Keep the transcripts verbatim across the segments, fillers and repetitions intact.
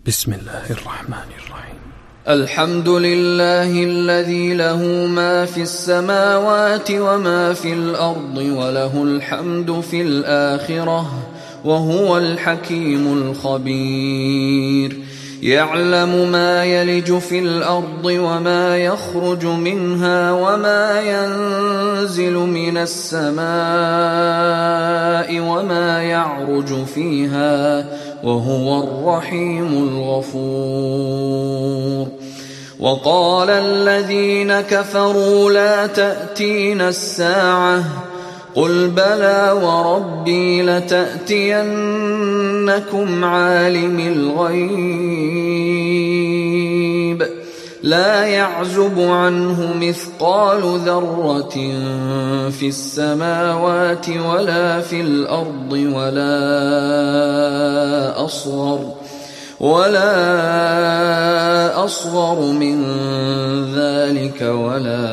بسم الله الرحمن الرحيم. الحمد لله الذي له ما في السماوات وما في الأرض وله الحمد في الآخرة وهو الحكيم الخبير. يعلم ما يلج في الأرض وما يخرج منها وما ينزل من السماء وما يعرج فيها وهو الرحيم الغفور. وقال الذين كفروا لا تأتينا الساعة قل بلى وربي لتأتينكم عالم الغيب لا يعزب عنه مثقال ذرة في السماوات ولا في الأرض ولا أصغر ولا أصغر من ذلك ولا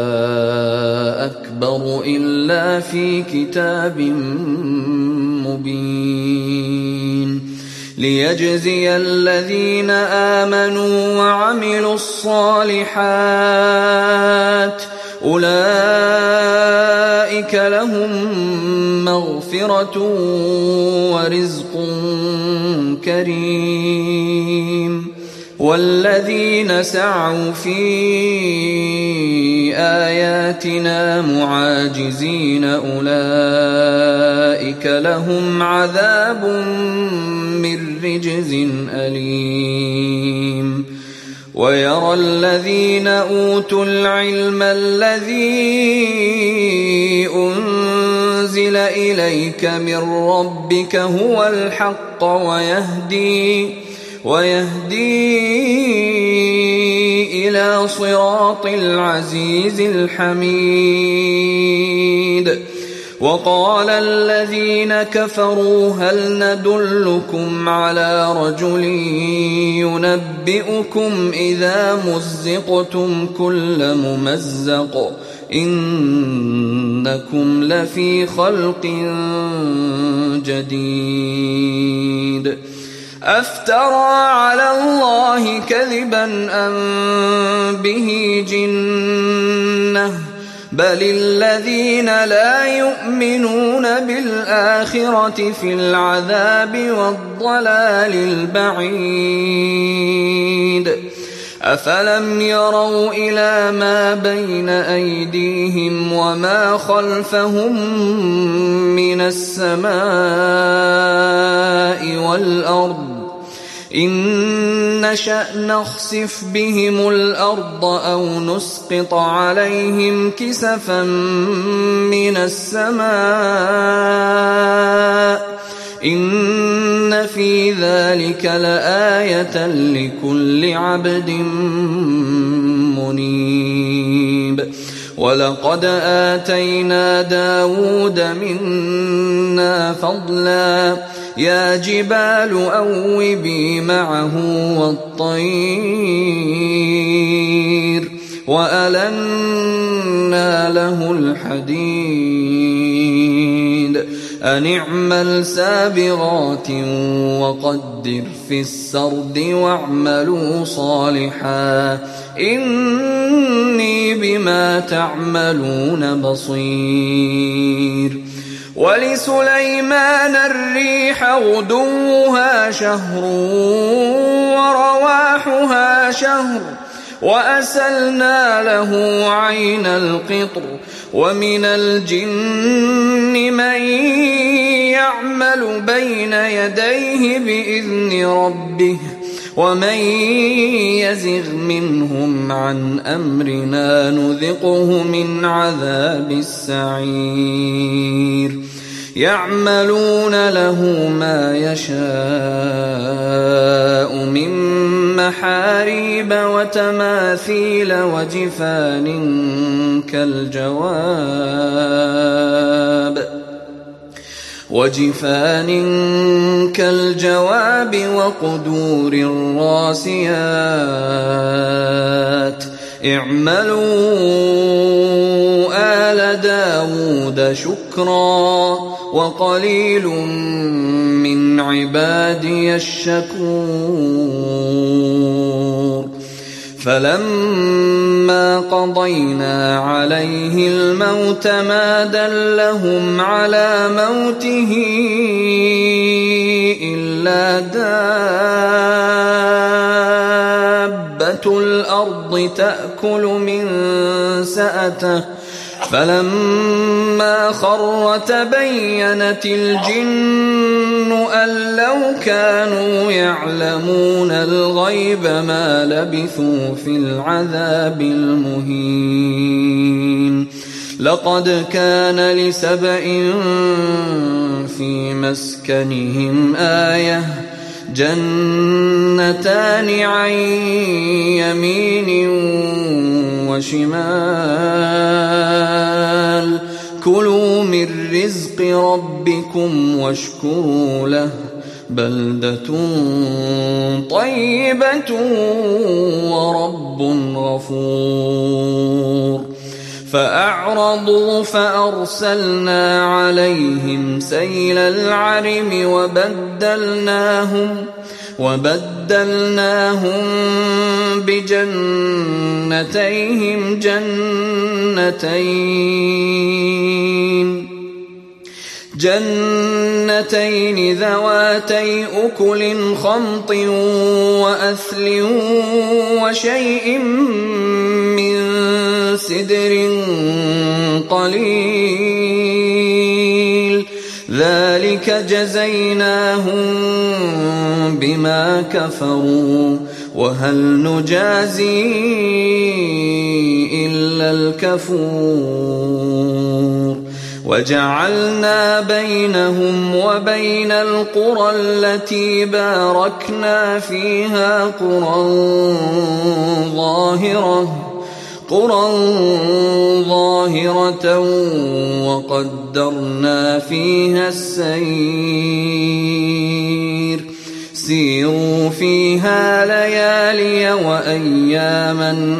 أكبر إلا في كتاب مبين. ليجزي الذين آمنوا وعملوا الصالحات أولئك لهم مغفرة ورزق كريم. والذين سعوا في آياتنا معاجزين أولئك لهم عذاب من رجز أليم. ويرى الذين أوتوا العلم الذي أنزل إليك من ربك هو الحق ويهدي ويهدي إلى صراط العزيز الحميد. وقال الذين كفروا هل ندلكم على رجل ينبئكم إذا مزقتم كل ممزق إنكم لفي خلق جديد. أفترى على الله كذبا أم به جنة بل الذين لا يؤمنون بالآخرة في العذاب والضلال البعيد. أفلم يروا إلى ما بين أيديهم وما خلفهم من السماء والأرض إن نشأ نخسف بهم الأرض أو نسقط عليهم كسفا من السماء إن في ذلك لآية لكل عبد منيب. ولقد آتينا داود منا فضلا يا جبال أوبي معه والطير وألنا له الحديد أن اعمل سابغات وقدر في السرد واعملوا صالحا إني بما تعملون بصير. ولسليمان الريح غدوها شهر ورواحها شهر وأسلنا له عين القطر ومن الجن من يعمل بين يديه بإذن ربه ومن يزغ منهم عن أمرنا نذقه من عذاب السعير. يعملون له ما يشاء من محاريب وتماثيل وجفان كالجواب وجفان كالجواب وقدور الراسيات اعملوا آل داود شكرا وقليل من عبادي الشكور فلما قضينا عليه الموت ما دلهم على موته إلا دابة الأرض تأكل من سأته فلما خر تبينت الجن أن لو كانوا يعلمون الغيب ما لبثوا في العذاب المهين لقد كان لسبإ في مسكنهم آية جنتان عن يمين وشمال كلوا من رزق ربكم واشكروا له بلدة طيبة ورب غفور فأعرضوا فأرسلنا عليهم سيل العرم وبدلناهم وبدلناهم بجنتيهم جنتين جنتين ذواتي أكل خمط وأثل وشيء من سدر قليل ذلك جزيناهم بما كفروا وهل نجازي إلا الكفور وجعلنا بينهم وبين القرى التي باركنا فيها قرى ظاهرة قرى ظاهرة وقدرنا فيها السير سيروا فيها ليالي وأياما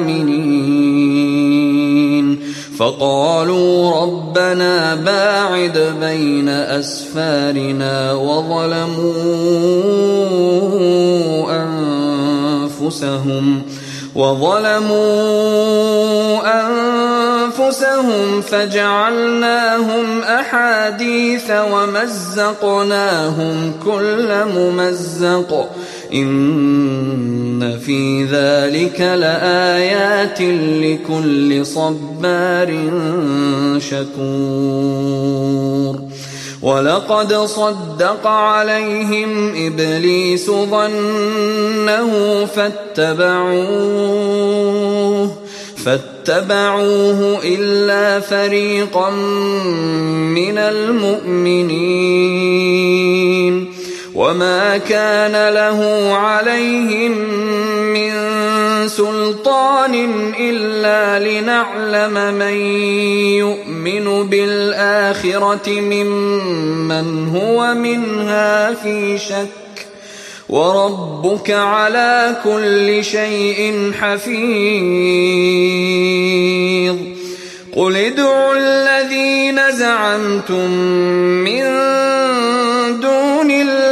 آمنين فقالوا ربنا باعد بين أسفارنا وظلموا أنفسهم وظلموا أنفسهم فجعلناهم أحاديث ومزقناهم كل ممزق إن في ذلك لآيات لكل صبار شكور ولقد صدق عليهم إبليس ظنه فاتبعوه فاتبعوه إلا فريقا من المؤمنين وما كان له عليهم من سلطان إلا لنعلم من يؤمن بالآخرة ممن هو منها في شك وربك على كل شيء حفيظ قل ادعوا الذين زعمتم من دون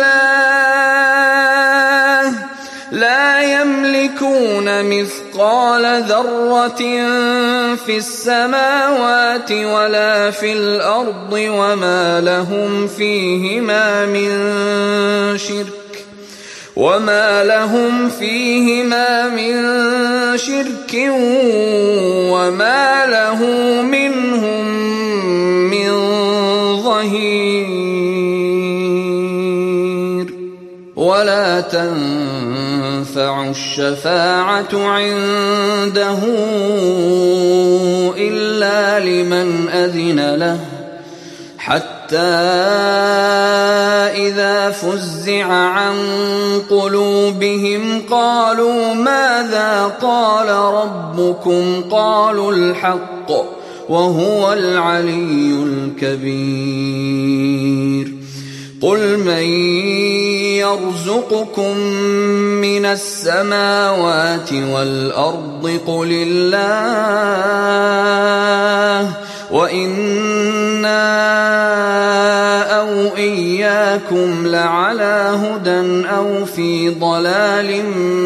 الله لا يملكون مثقال ذرة في السماوات ولا في الأرض وما لهم فيهما من شرك وما لهم فيهما من شرك وما له منهم من ظهير ولا تنفع الشفاعة عنده إلا لمن أذن له حتى إذا فزع عن قلوبهم قالوا ماذا قال ربكم قالوا الحق وهو العلي الكبير قل من يرزقكم من السماوات والأرض قل الله وإنا أو إياكم لعلى هدى أو في ضلال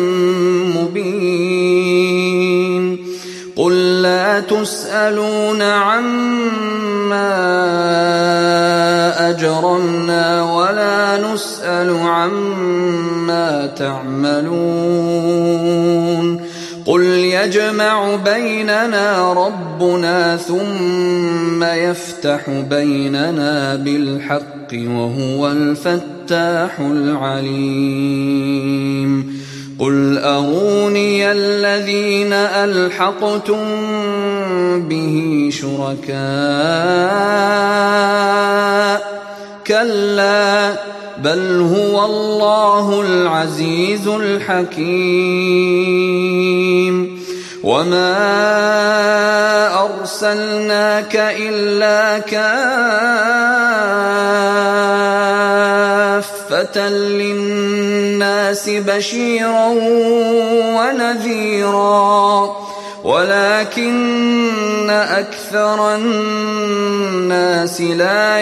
مبين قل لا تسألون عما أجرمنا ولا نسأل عما تعملون قل يجمع بيننا ربنا ثم يفتح بيننا بالحق وهو الفتاح العليم قل أروني الذين ألحقتم به شركاء كلا بل هو الله العزيز الحكيم وما أرسلناك إلا كافة للناس بشيرا ونذيرا ولكن أكثر الناس لا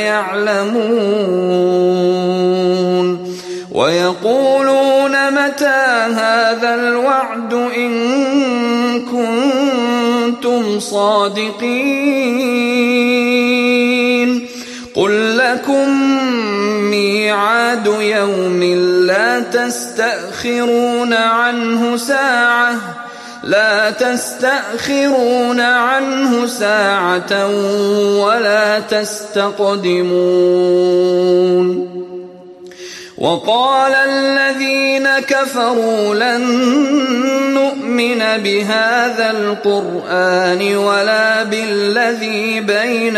يعلمون ويقولون متى هذا الوعد إن كنتم صادقين قل لكم ميعاد يوم لا تستأخرون عنه ساعة لا تستأخرون عنه ساعة ولا تستقدمون وقال الذين كفروا لن نؤمن بهذا القرآن ولا بالذي بين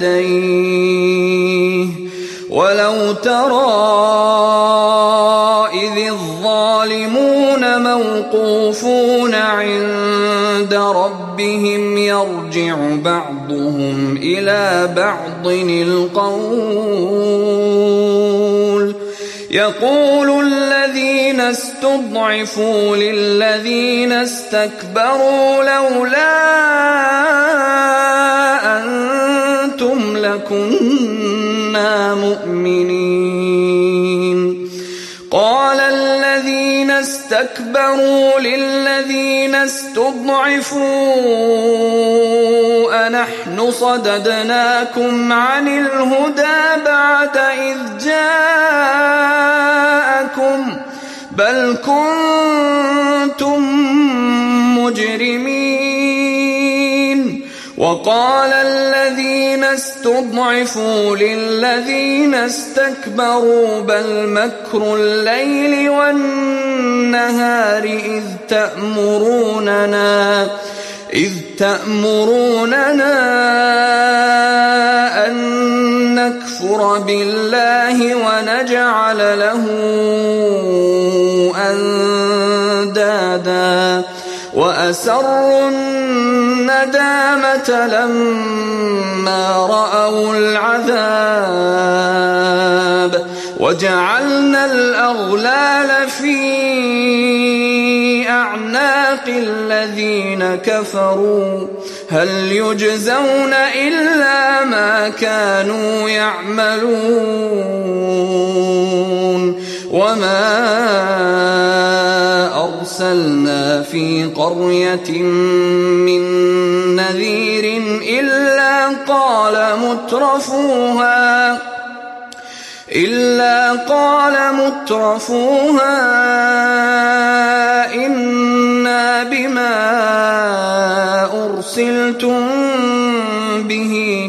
يديه ولو ترى إذ الظالمون موقوفون عند ربهم يرجع بعضهم إلى بعض القول يقول الذين استضعفوا للذين استكبروا لولا أنتم لكنا مؤمنين قال الذين استكبروا للذين استضعفوا أنحن صددناكم عن الهدى بعد إذ جاءكم بل كنتم مجرمين وقال الذين استضعفوا للذين استكبروا بل مكر الليل والنهار إذ تأمروننا إذ تأمروننا أن نكفر بالله ونجعل له أندادا وأسروا الندامة لما رأوا العذاب وجعلنا الأغلال في أعناق الذين كفروا هل يجزون إلا ما كانوا يعملون وما أرسلنا في قرية من نذير إلا قال مترفوها إلا قال مترفوها إنا بما أرسلتم به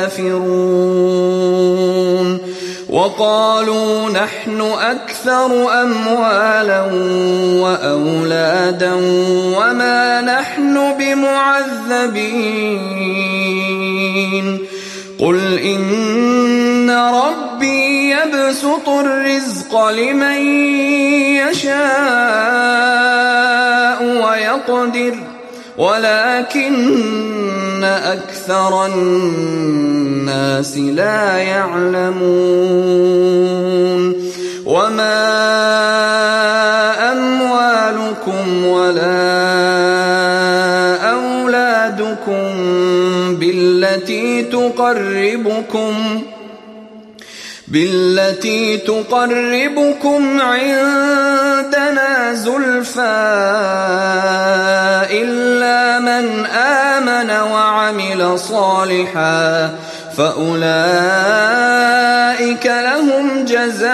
كافرون وقالوا نحن أكثر أموالا وأولادا وما نحن بمعذبين قل إن ربي يبسط الرزق لمن يشاء ويقدر ولكن أكثر الناس لا يعلمون وما أموالكم ولا أولادكم بالتي تقربكم بالتي تقربكم عندنا زلفى إلا من آمن وعمل صالحا فأولئك لهم جزاء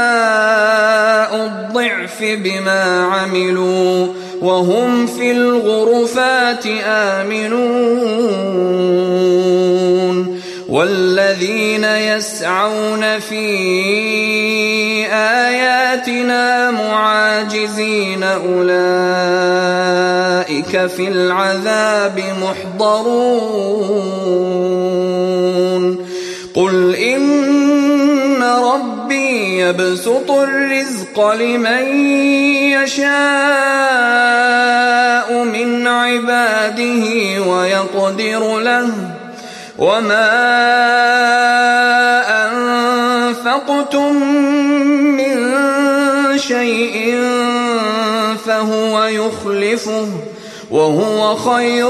الضعف بما عملوا وهم في الغرفات آمنون والذين يسعون في آياتنا معاجزين أولئك في العذاب محضرون قل إن ربي يبسط الرزق لمن يشاء من عباده ويقدر له وما أنفقتم من شيء فهو يخلفه وهو خير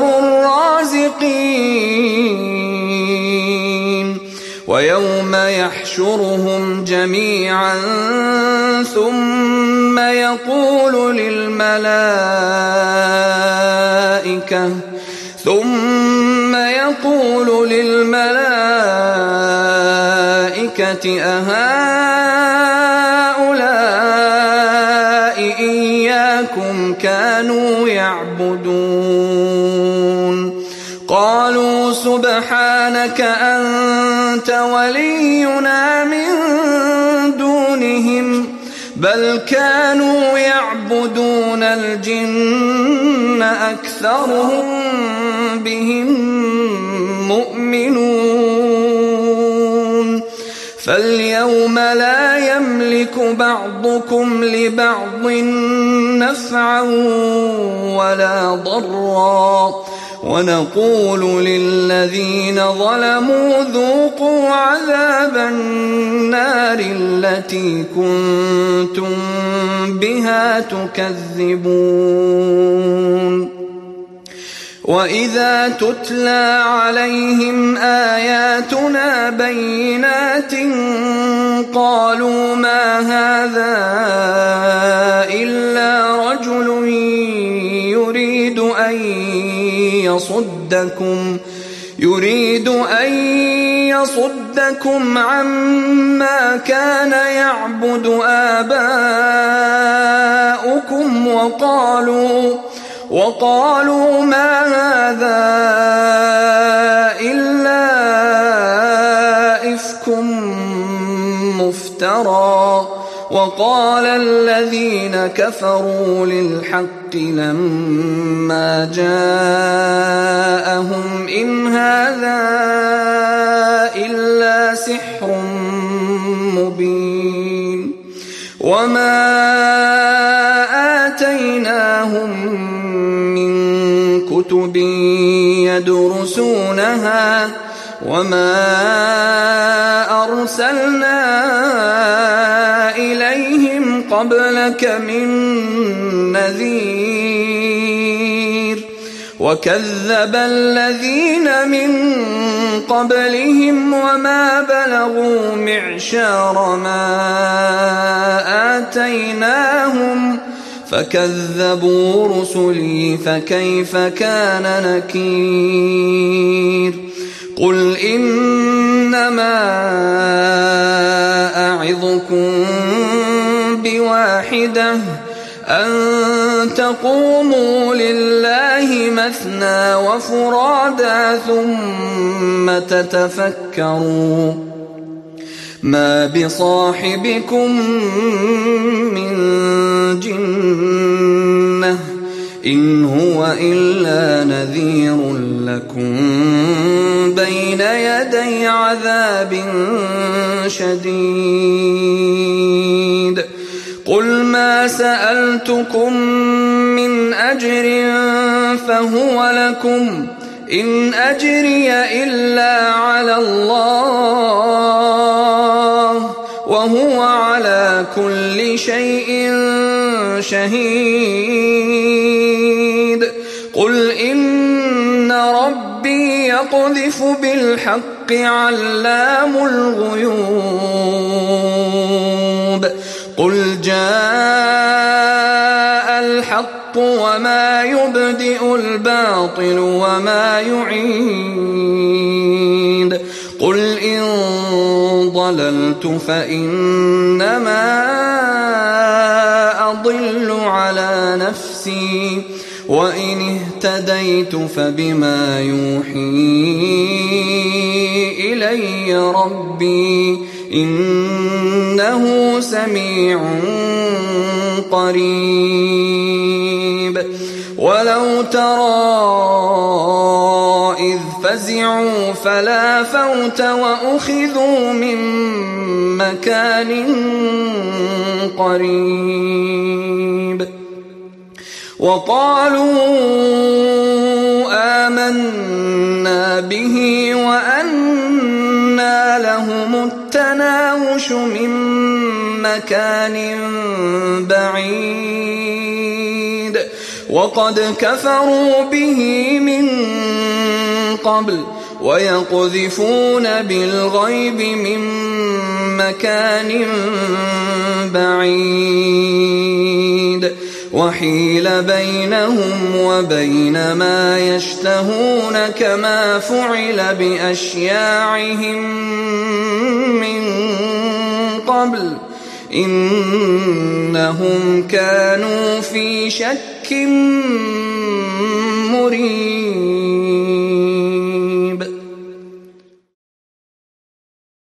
الرازقين ويوم يحشرهم جميعا ثم يقول للملائكة ثم يقول للملائكة أهؤلاء إياكم كانوا يعبدون قالوا سبحانك أنت ولينا من دونهم بل كانوا يعبدون الجن أكثرهم بهم مؤمنون فاليوم لا يملك بعضكم لبعض نفعا ولا ضرا ونقول للذين ظلموا ذوقوا عذاب النار التي كنتم بها تكذبون وإذا تتلى عليهم آياتنا بينات قالوا ما هذا إلا رجل يريد أن يصدكم يريد أن يصدكم عما كان يعبد آباؤكم وقالوا وقالوا ما هذا إلا إفك مفترى وقال الذين كفروا للحق لما جاءهم إن هذا إلا سحر مبين وما آتيناهم من كتب يدرسونها وما أرسلنا إليهم قبلك من نذير وكذب الذين من قبلهم وما بلغوا معشار ما آتيناهم فكذبوا رسلي فكيف كان نكير قل إنما أعظكم بواحدة أن تقوموا لله مثنى وفرادا ثم تتفكروا ما بصاحبكم من جنة إن هو إلا نذير لكم بين يدي عذاب شديد قل ما سألتكم من أجر فهو لكم إن أجري إلا على الله وهو على كل شيء شهيد قل إن ربي يقذف بالحق علام الغيوب قل جاء الحق وما يبدئ الباطل وما يعيد قل إن ضللت فإنما أضل على نفسي وإن اهتديت فبما يوحي إلي ربي إنه سميع قريب ولو ترى إذ فزعوا فلا فوت وأخذوا من مكان قريب وقالوا آمنا به وأنى لهم التناوش من مكان بعيد وقد كفروا به من قبل ويقذفون بالغيب من مكان بعيد وحيل بينهم وبين ما يشتهون كما فعل بأشياعهم من قبل إنهم كانوا في شك مريب.